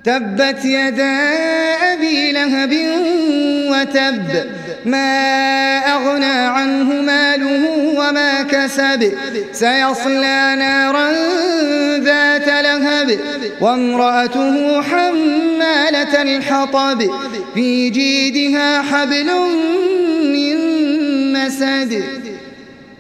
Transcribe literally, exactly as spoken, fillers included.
تبت يدا أبي لهب وتب ما أغنى عنه ماله وما كسب سيصلى نارا ذات لهب وامرأته حمالة الحطب في جيدها حبل من مسد.